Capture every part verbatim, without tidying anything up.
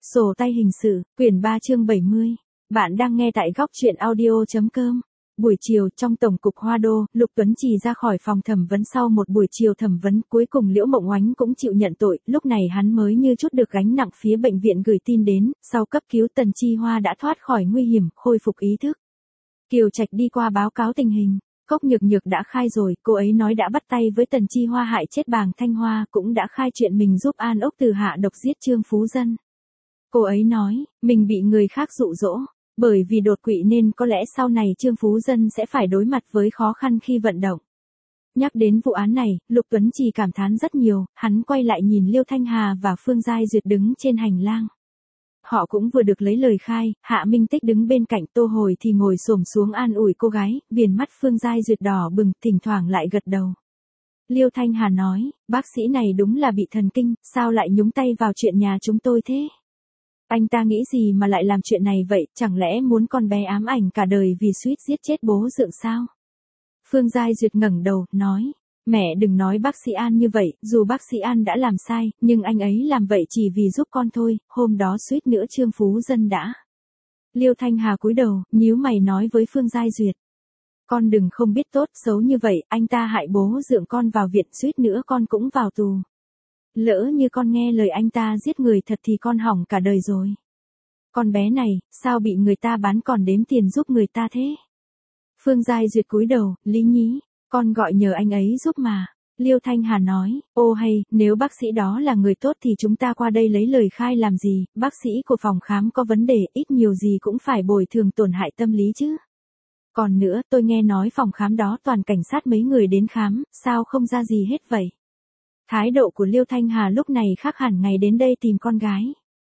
Sổ tay hình sự, quyển ba chương bảy mươi. Bạn đang nghe tại góc truyện audio.com. Buổi chiều, trong Tổng cục Hoa Đô, Lục Tuấn Trì ra khỏi phòng thẩm vấn sau một buổi chiều thẩm vấn, cuối cùng Liễu Mộng Oánh cũng chịu nhận tội, lúc này hắn mới như chút được gánh nặng. Phía bệnh viện gửi tin đến, sau cấp cứu Tần Chi Hoa đã thoát khỏi nguy hiểm, khôi phục ý thức. Kiều Trạch đi qua báo cáo tình hình. Cốc Nhược Nhược đã khai rồi, cô ấy nói đã bắt tay với Tần Chi Hoa hại chết Bàng Thanh Hoa, cũng đã khai chuyện mình giúp An Ốc Từ hạ độc giết Trương Phú Dân. Cô ấy nói, mình bị người khác dụ dỗ, bởi vì đột quỵ nên có lẽ sau này Trương Phú Dân sẽ phải đối mặt với khó khăn khi vận động. Nhắc đến vụ án này, Lục Tuấn Trì cảm thán rất nhiều, hắn quay lại nhìn Liêu Thanh Hà và Phương Giai Duyệt đứng trên hành lang. Họ cũng vừa được lấy lời khai, Hạ Minh Tích đứng bên cạnh, Tô Hồi thì ngồi xổm xuống an ủi cô gái, viền mắt Phương Giai Duyệt đỏ bừng, thỉnh thoảng lại gật đầu. Liêu Thanh Hà nói, bác sĩ này đúng là bị thần kinh, sao lại nhúng tay vào chuyện nhà chúng tôi thế? Anh ta nghĩ gì mà lại làm chuyện này vậy, chẳng lẽ muốn con bé ám ảnh cả đời vì suýt giết chết bố Dượng sao? Phương Giai Duyệt ngẩng đầu, nói, mẹ đừng nói bác sĩ An như vậy, dù bác sĩ An đã làm sai, nhưng anh ấy làm vậy chỉ vì giúp con thôi, hôm đó suýt nữa Trương Phú Dân đã. Liêu Thanh Hà cúi đầu, nhíu mày nói với Phương Giai Duyệt. Con đừng không biết tốt xấu như vậy, anh ta hại bố Dượng con vào viện, suýt nữa con cũng vào tù. Lỡ như con nghe lời anh ta giết người thật thì con hỏng cả đời rồi. Con bé này, sao bị người ta bán còn đếm tiền giúp người ta thế? Phương Giai Duyệt cúi đầu, Lý nhí, con gọi nhờ anh ấy giúp mà. Liêu Thanh Hà nói, ô hay, nếu bác sĩ đó là người tốt thì chúng ta qua đây lấy lời khai làm gì, bác sĩ của phòng khám có vấn đề, ít nhiều gì cũng phải bồi thường tổn hại tâm lý chứ. Còn nữa, tôi nghe nói phòng khám đó toàn cảnh sát mấy người đến khám, sao không ra gì hết vậy? Thái độ của Liêu Thanh Hà lúc này khác hẳn ngày đến đây tìm con gái.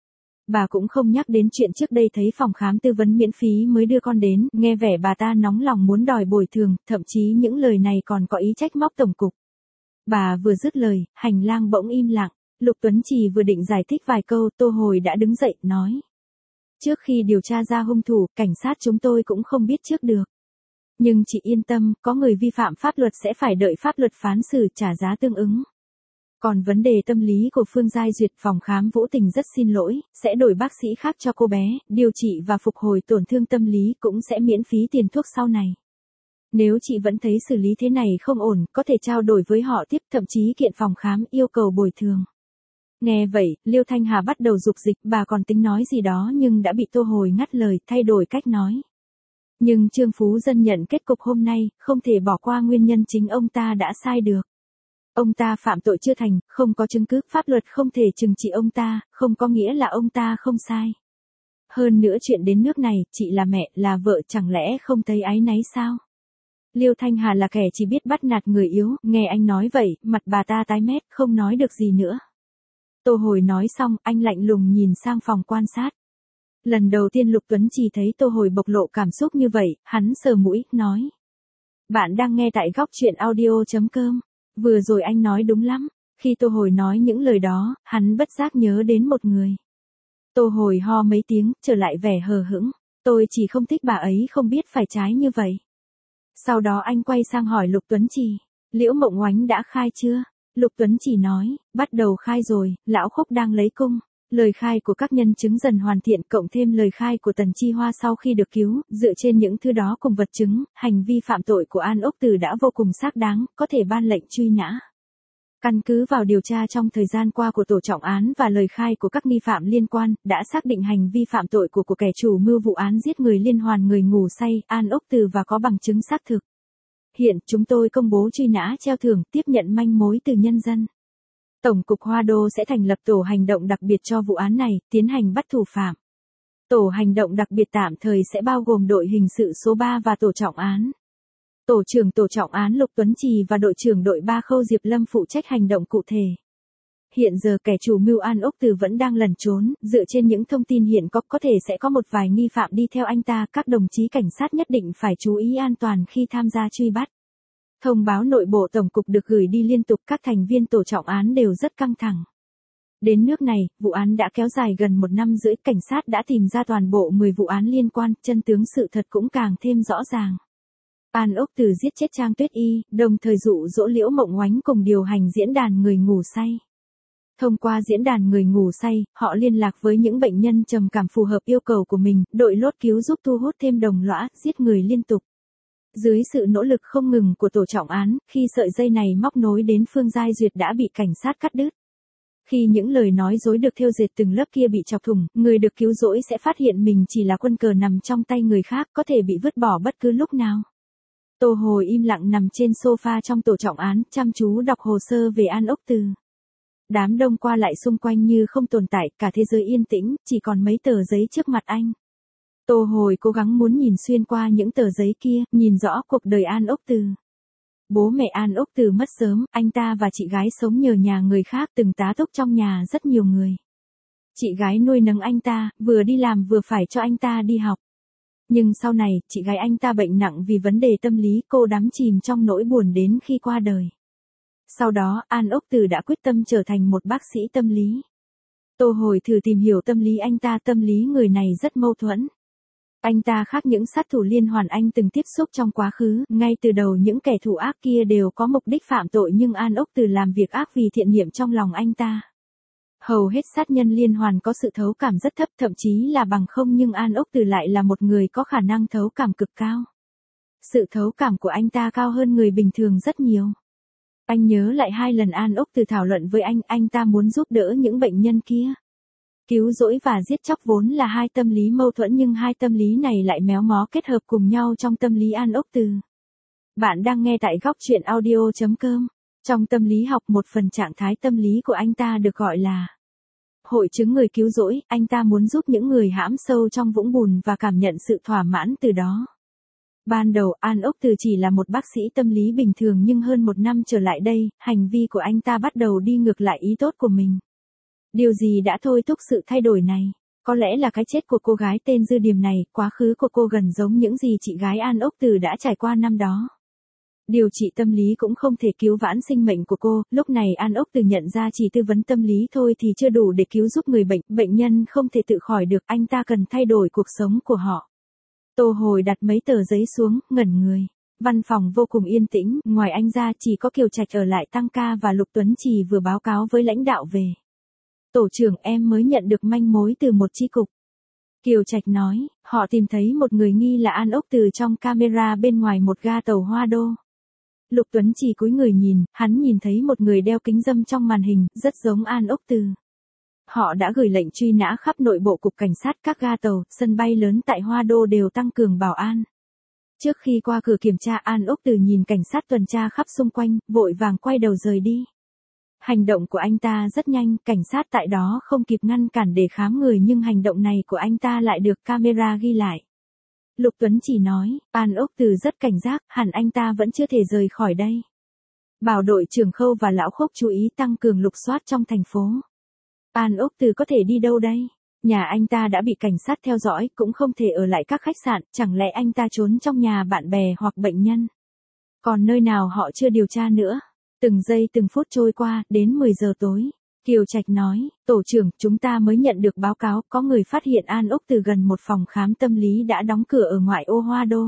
Bà cũng không nhắc đến chuyện trước đây thấy phòng khám tư vấn miễn phí mới đưa con đến, nghe vẻ bà ta nóng lòng muốn đòi bồi thường, thậm chí những lời này còn có ý trách móc tổng cục. Bà vừa dứt lời, hành lang bỗng im lặng, Lục Tuấn Trì vừa định giải thích vài câu, Tô Hồi đã đứng dậy, nói. Trước khi điều tra ra hung thủ, cảnh sát chúng tôi cũng không biết trước được. Nhưng chị yên tâm, có người vi phạm pháp luật sẽ phải đợi pháp luật phán xử trả giá tương ứng. Còn vấn đề tâm lý của Phương Giai Duyệt, phòng khám Vũ Tình rất xin lỗi, sẽ đổi bác sĩ khác cho cô bé, điều trị và phục hồi tổn thương tâm lý cũng sẽ miễn phí tiền thuốc sau này. Nếu chị vẫn thấy xử lý thế này không ổn, có thể trao đổi với họ tiếp, thậm chí kiện phòng khám yêu cầu bồi thường. Nghe vậy, Liêu Thanh Hà bắt đầu dục dịch, bà còn tính nói gì đó nhưng đã bị Tô Hồi ngắt lời, thay đổi cách nói. Nhưng Trương Phú Dân nhận kết cục hôm nay, không thể bỏ qua nguyên nhân chính ông ta đã sai được. Ông ta phạm tội chưa thành, không có chứng cứ, pháp luật không thể trừng trị ông ta, không có nghĩa là ông ta không sai. Hơn nữa chuyện đến nước này, chị là mẹ, là vợ, chẳng lẽ không thấy áy náy sao? Liêu Thanh Hà là kẻ chỉ biết bắt nạt người yếu, nghe anh nói vậy, mặt bà ta tái mét, không nói được gì nữa. Tô Hồi nói xong, anh lạnh lùng nhìn sang phòng quan sát. Lần đầu tiên Lục Tuấn Trì thấy Tô Hồi bộc lộ cảm xúc như vậy, hắn sờ mũi, nói. Bạn đang nghe tại góc truyện audio.com. Vừa rồi anh nói đúng lắm. Khi Tô Hồi nói những lời đó, hắn bất giác nhớ đến một người. Tô Hồi ho mấy tiếng, trở lại vẻ hờ hững. Tôi chỉ không thích bà ấy không biết phải trái như vậy. Sau đó anh quay sang hỏi Lục Tuấn Trì. Liễu Mộng Oánh đã khai chưa? Lục Tuấn Trì nói, bắt đầu khai rồi, lão Khúc đang lấy cung. Lời khai của các nhân chứng dần hoàn thiện, cộng thêm lời khai của Tần Chi Hoa sau khi được cứu, dựa trên những thứ đó cùng vật chứng, hành vi phạm tội của An Ốc Từ đã vô cùng xác đáng, có thể ban lệnh truy nã. Căn cứ vào điều tra trong thời gian qua của tổ trọng án và lời khai của các nghi phạm liên quan, đã xác định hành vi phạm tội của của kẻ chủ mưu vụ án giết người liên hoàn người ngủ say, An Ốc Từ và có bằng chứng xác thực. Hiện, chúng tôi công bố truy nã treo thưởng, tiếp nhận manh mối từ nhân dân. Tổng cục Hoa Đô sẽ thành lập tổ hành động đặc biệt cho vụ án này, tiến hành bắt thủ phạm. Tổ hành động đặc biệt tạm thời sẽ bao gồm đội hình sự số ba và tổ trọng án. Tổ trưởng tổ trọng án Lục Tuấn Trì và đội trưởng đội ba Khâu Diệp Lâm phụ trách hành động cụ thể. Hiện giờ kẻ chủ mưu An Ốc Từ vẫn đang lẩn trốn, dựa trên những thông tin hiện có có thể sẽ có một vài nghi phạm đi theo anh ta, các đồng chí cảnh sát nhất định phải chú ý an toàn khi tham gia truy bắt. Thông báo nội bộ tổng cục được gửi đi liên tục, các thành viên tổ trọng án đều rất căng thẳng. Đến nước này, vụ án đã kéo dài gần một năm rưỡi, cảnh sát đã tìm ra toàn bộ mười vụ án liên quan, chân tướng sự thật cũng càng thêm rõ ràng. An Ốc Từ giết chết Trang Tuyết Y, đồng thời dụ dỗ Liễu Mộng Oánh cùng điều hành diễn đàn người ngủ say. Thông qua diễn đàn người ngủ say, họ liên lạc với những bệnh nhân trầm cảm phù hợp yêu cầu của mình, đội lốt cứu giúp thu hút thêm đồng lõa, giết người liên tục. Dưới sự nỗ lực không ngừng của tổ trọng án, khi sợi dây này móc nối đến Phương Giai Duyệt đã bị cảnh sát cắt đứt. Khi những lời nói dối được thêu dệt từng lớp kia bị chọc thủng, người được cứu rỗi sẽ phát hiện mình chỉ là quân cờ nằm trong tay người khác, có thể bị vứt bỏ bất cứ lúc nào. Tô Hồi im lặng nằm trên sofa trong tổ trọng án, chăm chú đọc hồ sơ về An Ốc Từ. Đám đông qua lại xung quanh như không tồn tại, cả thế giới yên tĩnh, chỉ còn mấy tờ giấy trước mặt anh. Tô Hồi cố gắng muốn nhìn xuyên qua những tờ giấy kia, nhìn rõ cuộc đời An Ốc Từ. Bố mẹ An Ốc Từ mất sớm, anh ta và chị gái sống nhờ nhà người khác, từng tá túc trong nhà rất nhiều người. Chị gái nuôi nấng anh ta, vừa đi làm vừa phải cho anh ta đi học. Nhưng sau này, chị gái anh ta bệnh nặng vì vấn đề tâm lý, cô đắm chìm trong nỗi buồn đến khi qua đời. Sau đó, An Ốc Từ đã quyết tâm trở thành một bác sĩ tâm lý. Tô Hồi thử tìm hiểu tâm lý anh ta, tâm lý người này rất mâu thuẫn. Anh ta khác những sát thủ liên hoàn anh từng tiếp xúc trong quá khứ, ngay từ đầu những kẻ thù ác kia đều có mục đích phạm tội nhưng An Ốc Từ làm việc ác vì thiện niệm trong lòng anh ta. Hầu hết sát nhân liên hoàn có sự thấu cảm rất thấp, thậm chí là bằng không, nhưng An Ốc Từ lại là một người có khả năng thấu cảm cực cao. Sự thấu cảm của anh ta cao hơn người bình thường rất nhiều. Anh nhớ lại hai lần An Ốc Từ thảo luận với anh, anh ta muốn giúp đỡ những bệnh nhân kia. Cứu rỗi và giết chóc vốn là hai tâm lý mâu thuẫn nhưng hai tâm lý này lại méo mó kết hợp cùng nhau trong tâm lý An Ốc Từ. Bạn đang nghe tại góc truyện audio chấm com. Trong tâm lý học, một phần trạng thái tâm lý của anh ta được gọi là hội chứng người cứu rỗi, anh ta muốn giúp những người hãm sâu trong vũng bùn và cảm nhận sự thỏa mãn từ đó. Ban đầu, An Ốc Từ chỉ là một bác sĩ tâm lý bình thường nhưng hơn một năm trở lại đây, hành vi của anh ta bắt đầu đi ngược lại ý tốt của mình. Điều gì đã thôi thúc sự thay đổi này? Có lẽ là cái chết của cô gái tên Dư Điềm này, quá khứ của cô gần giống những gì chị gái An Ốc Từ đã trải qua năm đó. Điều trị tâm lý cũng không thể cứu vãn sinh mệnh của cô, lúc này An Ốc Từ nhận ra chỉ tư vấn tâm lý thôi thì chưa đủ để cứu giúp người bệnh, bệnh nhân không thể tự khỏi được, anh ta cần thay đổi cuộc sống của họ. Tô Hồi đặt mấy tờ giấy xuống, ngẩn người. Văn phòng vô cùng yên tĩnh, ngoài anh ra chỉ có Kiều Trạch ở lại tăng ca và Lục Tuấn Trì vừa báo cáo với lãnh đạo về. Tổ trưởng, em mới nhận được manh mối từ một chi cục. Kiều Trạch nói, họ tìm thấy một người nghi là An Ốc Từ trong camera bên ngoài một ga tàu Hoa Đô. Lục Tuấn Trì cúi người nhìn, hắn nhìn thấy một người đeo kính râm trong màn hình, rất giống An Ốc Từ. Họ đã gửi lệnh truy nã khắp nội bộ cục cảnh sát, các ga tàu, sân bay lớn tại Hoa Đô đều tăng cường bảo an. Trước khi qua cửa kiểm tra, An Ốc Từ nhìn cảnh sát tuần tra khắp xung quanh, vội vàng quay đầu rời đi. Hành động của anh ta rất nhanh, cảnh sát tại đó không kịp ngăn cản để khám người nhưng hành động này của anh ta lại được camera ghi lại. Lục Tuấn chỉ nói, An Ốc Từ rất cảnh giác, hẳn anh ta vẫn chưa thể rời khỏi đây. Bảo đội trưởng Khâu và Lão Khốc chú ý tăng cường lục soát trong thành phố. An Ốc Từ có thể đi đâu đây? Nhà anh ta đã bị cảnh sát theo dõi, cũng không thể ở lại các khách sạn, chẳng lẽ anh ta trốn trong nhà bạn bè hoặc bệnh nhân? Còn nơi nào họ chưa điều tra nữa? Từng giây từng phút trôi qua, đến mười giờ tối. Kiều Trạch nói, tổ trưởng, chúng ta mới nhận được báo cáo, có người phát hiện An Ốc Từ gần một phòng khám tâm lý đã đóng cửa ở ngoại ô Hoa Đô.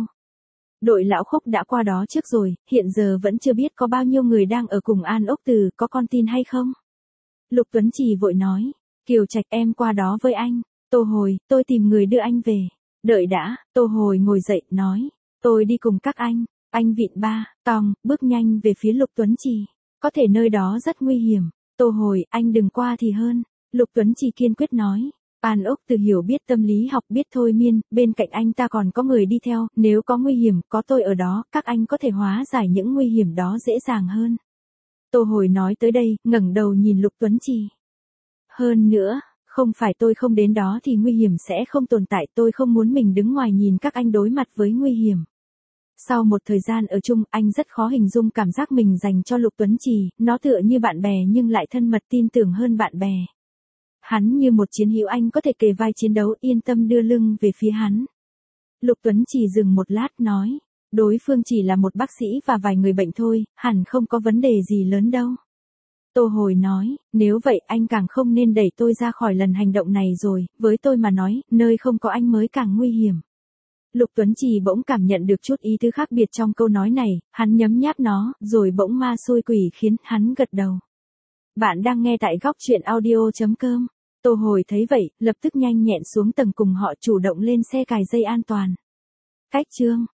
Đội Lão Khốc đã qua đó trước rồi, hiện giờ vẫn chưa biết có bao nhiêu người đang ở cùng An Ốc Từ, có con tin hay không? Lục Tuấn Trì vội nói, Kiều Trạch, em qua đó với anh. Tô Hồi, tôi tìm người đưa anh về. Đợi đã, Tô Hồi ngồi dậy, nói, tôi đi cùng các anh. Anh vịn ba, tòng, bước nhanh về phía Lục Tuấn Trì. Có thể nơi đó rất nguy hiểm. Tô Hồi, anh đừng qua thì hơn. Lục Tuấn Trì kiên quyết nói. An Ốc Từ hiểu biết tâm lý học, biết thôi miên, bên cạnh anh ta còn có người đi theo, nếu có nguy hiểm, có tôi ở đó, các anh có thể hóa giải những nguy hiểm đó dễ dàng hơn. Tô Hồi nói tới đây, ngẩng đầu nhìn Lục Tuấn Trì. Hơn nữa, không phải tôi không đến đó thì nguy hiểm sẽ không tồn tại, tôi không muốn mình đứng ngoài nhìn các anh đối mặt với nguy hiểm. Sau một thời gian ở chung, anh rất khó hình dung cảm giác mình dành cho Lục Tuấn Trì, nó tựa như bạn bè nhưng lại thân mật, tin tưởng hơn bạn bè. Hắn như một chiến hữu, anh có thể kề vai chiến đấu, yên tâm đưa lưng về phía hắn. Lục Tuấn Trì dừng một lát, nói, đối phương chỉ là một bác sĩ và vài người bệnh thôi, hẳn không có vấn đề gì lớn đâu. Tô Hồi nói, nếu vậy anh càng không nên đẩy tôi ra khỏi lần hành động này rồi, với tôi mà nói, nơi không có anh mới càng nguy hiểm. Lục Tuấn Trì bỗng cảm nhận được chút ý tứ khác biệt trong câu nói này, hắn nhấm nháp nó, rồi bỗng ma xôi quỷ khiến hắn gật đầu. Bạn đang nghe tại góc chuyện audio chấm com. Tô Hồi thấy vậy, lập tức nhanh nhẹn xuống tầng cùng họ chủ động lên xe cài dây an toàn. Cách chương